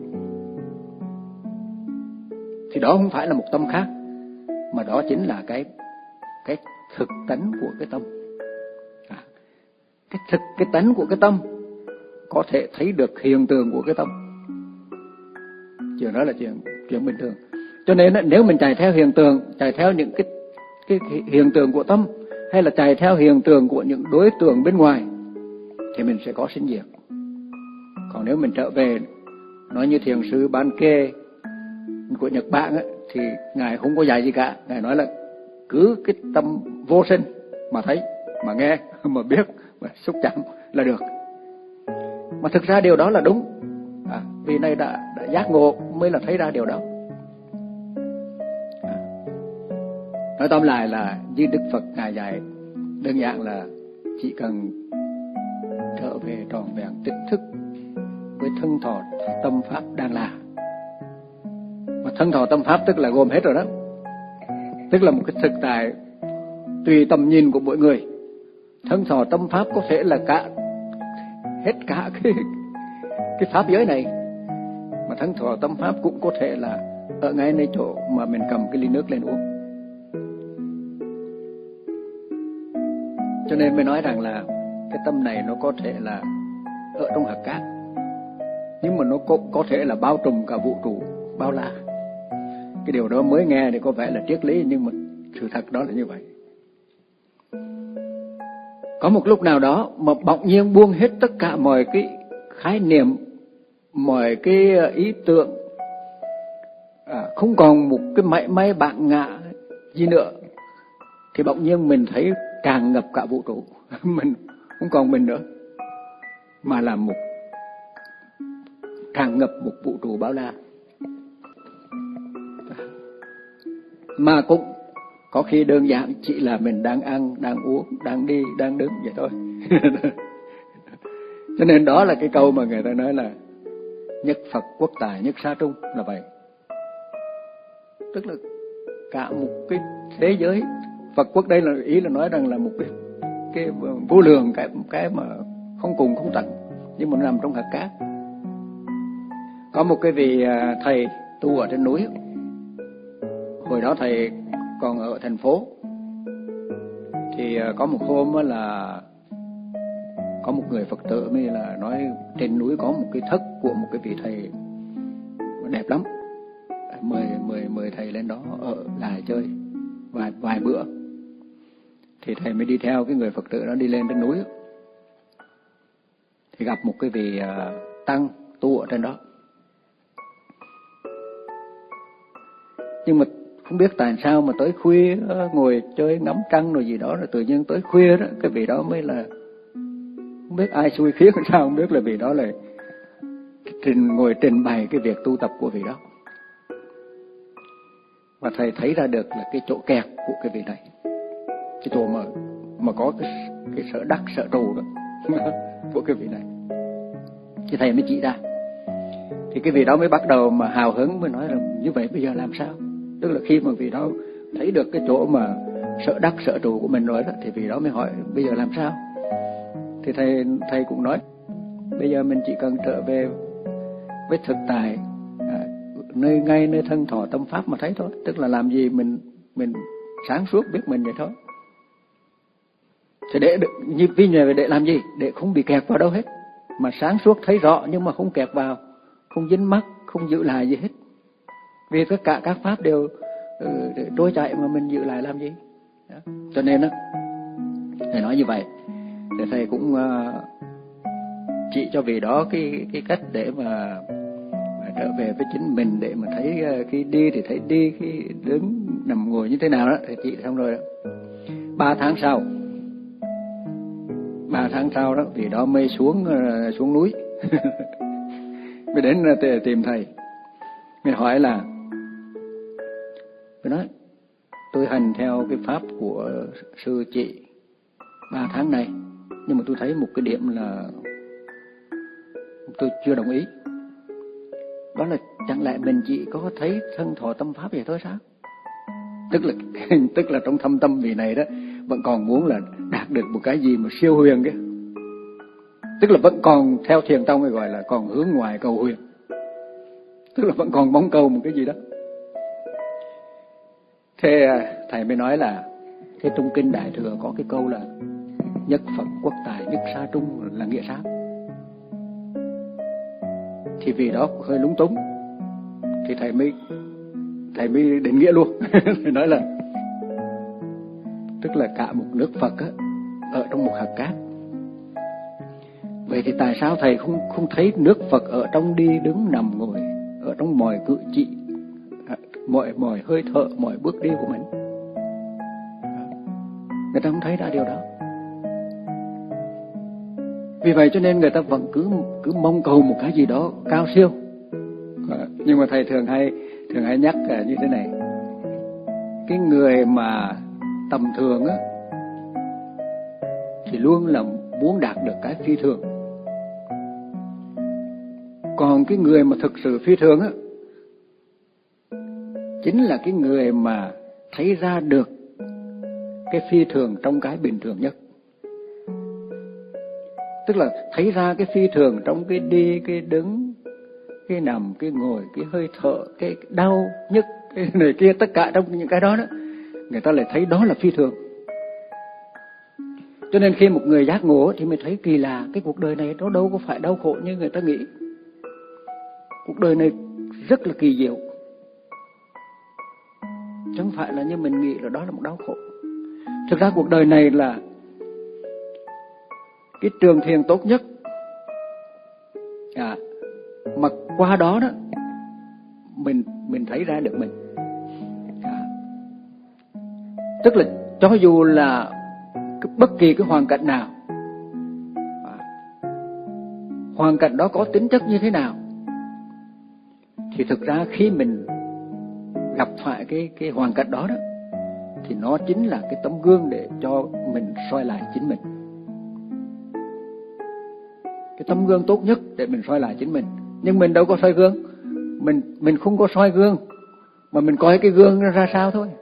thì đó không phải là một tâm khác, mà đó chính là cái cái thực tánh của cái tâm. À, cái thực cái tánh của cái tâm có thể thấy được hiện tượng của cái tâm. Chuyện đó là chuyện chuyện bình thường. Cho nên nếu mình chạy theo hiện tượng, chạy theo những cái, cái, cái hiện tượng của tâm, hay là chạy theo hiện tượng của những đối tượng bên ngoài, thì mình sẽ có sinh diệt. Còn nếu mình trở về, nói như thiền sư Ban Kê của Nhật Bản ấy, thì ngài không có dạy gì cả. Ngài nói là cứ cái tâm vô sinh mà thấy, mà nghe, mà biết, mà xúc chạm là được. Mà thực ra điều đó là đúng. À, vì này đã, đã giác ngộ mới là thấy ra điều đó. À, nói tóm lại là như Đức Phật ngài dạy, đơn giản là chỉ cần trở về trọn vẹn tỉnh thức với thân thọ tâm pháp đang là. Mà thân thọ tâm pháp tức là gồm hết rồi đó. Tức là một cái thực tại tùy tầm nhìn của mỗi người. Thân thọ tâm pháp có thể là cả hết cả cái cái pháp giới này, mà thân thọ tâm pháp cũng có thể là ở ngay nơi chỗ mà mình cầm cái ly nước lên uống. Cho nên mới nói rằng là cái tâm này nó có thể là ở trong hạt cát, nhưng mà nó có, có thể là bao trùm cả vũ trụ bao la. Cái điều đó mới nghe thì có vẻ là triết lý, nhưng mà sự thật đó là như vậy. Có một lúc nào đó mà bỗng nhiên buông hết tất cả mọi cái khái niệm, mọi cái ý tượng, à, không còn một cái mảy may bạn ngã gì nữa, thì bỗng nhiên mình thấy tràn ngập cả vũ trụ. Mình không còn mình nữa, mà là một tràn ngập một vũ trụ bao la. Mà cũng có khi đơn giản chỉ là mình đang ăn, đang uống, đang đi, đang đứng vậy thôi. Cho nên đó là cái câu mà người ta nói là nhất Phật quốc tài nhất xa trung là vậy. Tức là cả một cái thế giới Phật quốc, đây là ý là nói rằng là một cái cái vô lượng, cái cái mà không cùng không tận, nhưng mà nó nằm trong hạt cát. Có một cái vị thầy tu ở trên núi, hồi đó thầy còn ở thành phố, thì có một hôm là có một người Phật tử mới là nói trên núi có một cái thất của một cái vị thầy đẹp lắm, mời mời mời thầy lên đó ở lại chơi vài vài bữa. Thì thầy mới đi theo cái người Phật tử đó đi lên trên núi, thì gặp một cái vị tăng tu ở trên đó. Nhưng mà không biết tại sao mà tới khuya ngồi chơi ngắm trăng rồi gì đó, rồi tự nhiên tới khuya đó cái vị đó mới là không biết ai xui khiến sao, không biết là vị đó là trình ngồi trình bày cái việc tu tập của vị đó. Và thầy thấy ra được là cái chỗ kẹt của cái vị này, cái chỗ mà mà có cái cái sở đắc sở trù đó của cái vị này, thì thầy mới chỉ ra. Thì cái vị đó mới bắt đầu mà hào hứng, mới nói là như vậy bây giờ làm sao? Tức là khi mà vị đó thấy được cái chỗ mà sở đắc sở trụ của mình rồi đó, thì vị đó mới hỏi bây giờ làm sao? Thì thầy thầy cũng nói, bây giờ mình chỉ cần trở về với thực tại, à, nơi ngay nơi thân thọ tâm pháp mà thấy thôi. Tức là làm gì mình mình sáng suốt biết mình vậy thôi. Thì để như ví như để làm gì? Để không bị kẹt vào đâu hết. Mà sáng suốt thấy rõ nhưng mà không kẹt vào, không dính mắc, không giữ lại gì hết. Vì tất cả các pháp đều uh, trôi chạy mà mình giữ lại làm gì? Đó. Cho nên đó, thầy nói như vậy. Thì thầy cũng uh, chỉ cho vị đó cái cái cách để mà, mà trở về với chính mình, để mà thấy uh, khi đi thì thấy đi, khi đứng nằm ngồi như thế nào đó. Thầy chỉ xong rồi đó. Ba tháng sau, ba tháng sau đó, vị đó mới xuống uh, xuống núi, mới đến uh, tìm thầy, mới hỏi là, mới nói tôi hành theo cái pháp của sư chị ba tháng này, nhưng mà tôi thấy một cái điểm là tôi chưa đồng ý. Đó là chẳng lẽ mình chỉ có thấy thân thọ tâm pháp vậy thôi sao? Tức là tức là trong thâm tâm vị này đó vẫn còn muốn là đạt được một cái gì mà siêu huyền kia. Tức là vẫn còn theo thiền tông gọi là còn hướng ngoài cầu huyền. Tức là vẫn còn mong cầu một cái gì đó. Thế thầy mới nói là thế trong kinh Đại Thừa có cái câu là nhất Phật quốc tài nhất sa trung là nghĩa sao? Thì vì đó hơi lúng túng, thì thầy mới thầy mới định nghĩa luôn. Thầy nói là tức là cả một nước Phật á, ở trong một hạt cát. Vậy thì tại sao thầy không không thấy nước Phật ở trong đi đứng nằm ngồi, ở trong mọi cử chỉ, mọi mọi hơi thở, mọi bước đi của mình? Người ta không thấy ra điều đó. Vì vậy cho nên người ta vẫn cứ cứ mong cầu một cái gì đó cao siêu. Nhưng mà thầy thường hay thường hay nhắc như thế này: cái người mà tầm thường á thì luôn là muốn đạt được cái phi thường. Còn cái người mà thực sự phi thường á chính là cái người mà thấy ra được cái phi thường trong cái bình thường nhất. Tức là thấy ra cái phi thường trong cái đi, cái đứng, cái nằm, cái ngồi, cái hơi thở, cái đau, nhức, cái này kia, tất cả trong những cái đó đó, người ta lại thấy đó là phi thường. Cho nên khi một người giác ngộ thì mới thấy kỳ lạ, cái cuộc đời này nó đâu có phải đau khổ như người ta nghĩ. Cuộc đời này rất là kỳ diệu. Chẳng phải là như mình nghĩ là đó là một đau khổ. Thực ra cuộc đời này là cái trường thiền tốt nhất. À, mà qua đó đó mình mình thấy ra được mình. À, tức là cho dù là cái, bất kỳ cái hoàn cảnh nào, à, hoàn cảnh đó có tính chất như thế nào, thì thực ra khi mình gặp phải cái cái hoàn cảnh đó đó, thì nó chính là cái tấm gương để cho mình soi lại chính mình. Cái tấm gương tốt nhất để mình soi lại chính mình. Nhưng mình đâu có soi gương. Mình mình không có soi gương, mà mình coi cái gương nó ra sao thôi.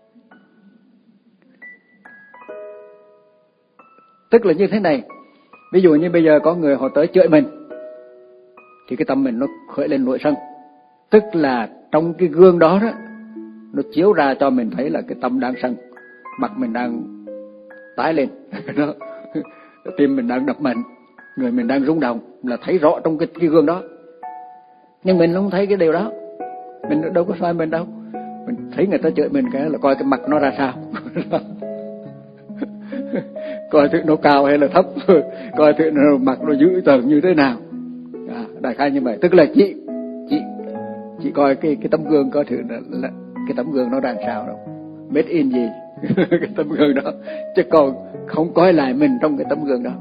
Tức là như thế này. Ví dụ như bây giờ có người họ tới chửi mình, thì cái tâm mình nó khởi lên nỗi sân. Tức là trong cái gương đó đó, nó chiếu ra cho mình thấy là cái tâm đang sân, mặt mình đang tái lên, tim mình đang đập mạnh, người mình đang rung động, là thấy rõ trong cái, cái gương đó. Nhưng mình không thấy cái điều đó. Mình đâu có soi mình đâu. Mình thấy người ta chửi mình cái là coi cái mặt nó ra sao. Coi thử nó cao hay là thấp, coi thử nó mặt nó dữ tợn như thế nào. À, đại khái như vậy. Tức là chị chị chị coi cái cái tấm gương, coi thử là, là cái tấm gương nó ra sao đâu, made in gì. Cái tấm gương đó, chứ còn không coi lại mình trong cái tấm gương đó.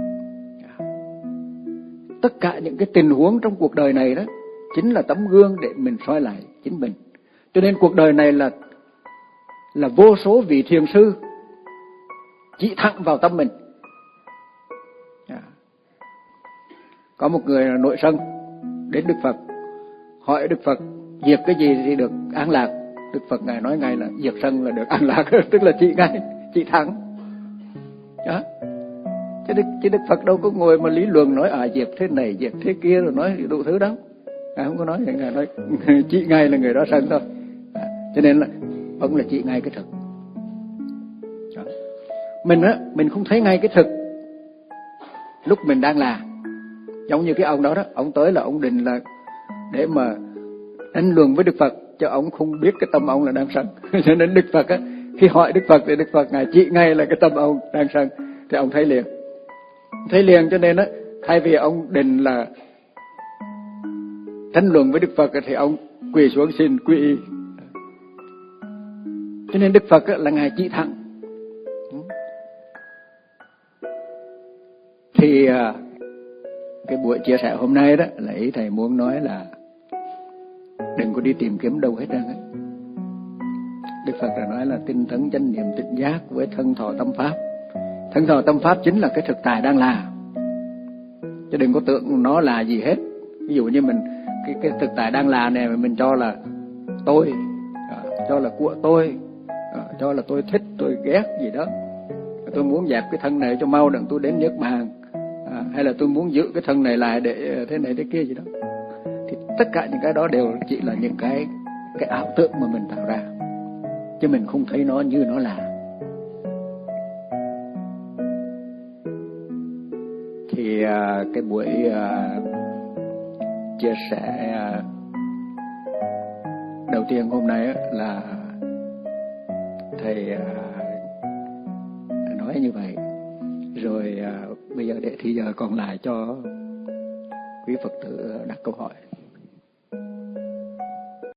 Tất cả những cái tình huống trong cuộc đời này đó chính là tấm gương để mình soi lại chính mình. Cho nên cuộc đời này là là vô số vị thiền sư chỉ thẳng vào tâm mình. À. Có một người là nội sân đến Đức Phật, hỏi Đức Phật diệt cái gì thì được an lạc. Đức Phật ngài nói ngài là diệt sân là được an lạc. Tức là chỉ ngài chỉ thẳng. Đó. Chứ Đức, chứ Đức Phật đâu có ngồi mà lý luận nói à diệt thế này, diệt thế kia rồi nói đủ thứ đó. À, không có nói, Ngài nói chỉ ngay là người đó sân thôi. À, cho nên là ông là chỉ ngay cái thực. Đó. Mình á, mình không thấy ngay cái thực lúc mình đang làm. Giống như cái ông đó đó, ông tới là ông định là để mà đánh luận với Đức Phật, cho ông không biết cái tâm ông là đang sân. Cho nên Đức Phật á, khi hỏi Đức Phật thì Đức Phật Ngài chỉ ngay là cái tâm ông đang sân, thì ông thấy liền. Thấy liền cho nên á, thay vì ông định là tranh luận với Đức Phật thì ông quỳ xuống xin quy y. Cho nên Đức Phật á, là Ngài chỉ thẳng. Thì cái buổi chia sẻ hôm nay đó là ý thầy muốn nói là đừng có đi tìm kiếm đâu hết trơn á. Đức Phật đã nói là tinh tấn chánh niệm tỉnh giác với thân thọ tâm pháp. Thân thọ tâm pháp chính là cái thực tại đang là, chứ đừng có tưởng nó là gì hết. Ví dụ như mình cái cái thực tại đang là này mình cho là tôi, à, cho là của tôi, à, cho là tôi thích, tôi ghét gì đó. Tôi muốn dẹp cái thân này cho mau đặng tôi đến Niết Bàn, à, hay là tôi muốn giữ cái thân này lại để thế này thế kia gì đó. Thì tất cả những cái đó đều chỉ là những cái cái ảo tưởng mà mình tạo ra, chứ mình không thấy nó như nó là. Thì à, cái buổi à, chia sẻ à, đầu tiên hôm nay á, là thầy à, nói như vậy. Rồi à, bây giờ để thì giờ còn lại cho quý Phật tử đặt câu hỏi.